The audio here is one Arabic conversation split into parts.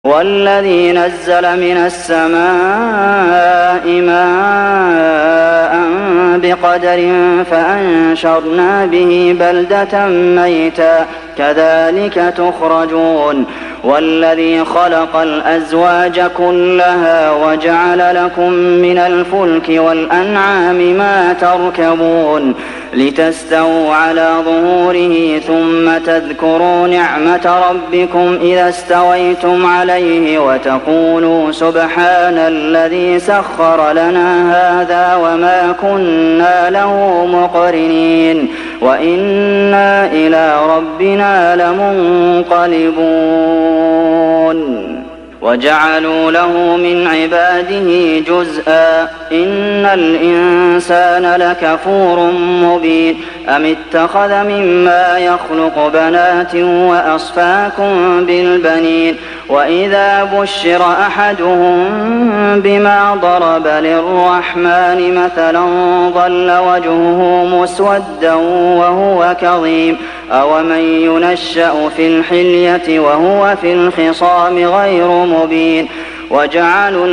والذي نزل من السماء ماء بقدر فأنشرنا به بلدة ميتا كذلك تخرجون والذي خلق الأزواج كلها وجعل لكم من الفلك والأنعام ما تركبون لتستووا على ظهوره ثم تذكروا نعمة ربكم إذا استويتم عليه وتقولوا سبحان الذي سخر لنا هذا وما كنا له مقرنين وإنا إلى ربنا لمنقلبون وجعلوا له من عباده جزءا إن الإنسان لكفور مبين أم اتخذ مما يخلق بنات وأصفاكم بالبنين وإذا بشر أحدهم بما ضرب للرحمن مثلا ظل وجهه مسودا وهو كظيم أومن ينشأ في الحلية وهو في الخصام غير مبين وجعلوا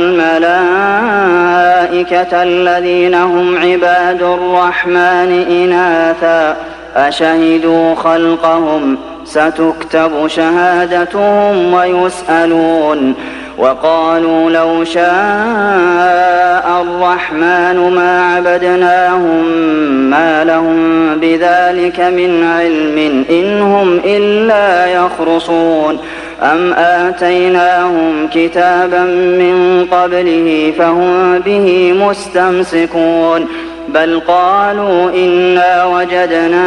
الملائكة الذين هم عباد الرحمن إناثا أشهدوا خلقهم ستكتب شهادتهم ويسألون وقالوا لو شاء الرحمن ما عبدناهم ما لهم بذلك من علم إن هم إلا يخرصون أم آتيناهم كتابا من قبله فهم به مستمسكون بل قالوا إنا وجدنا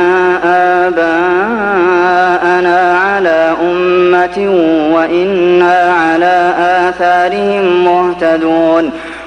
آباءنا على أمة وإنا على آثارهم مهتدون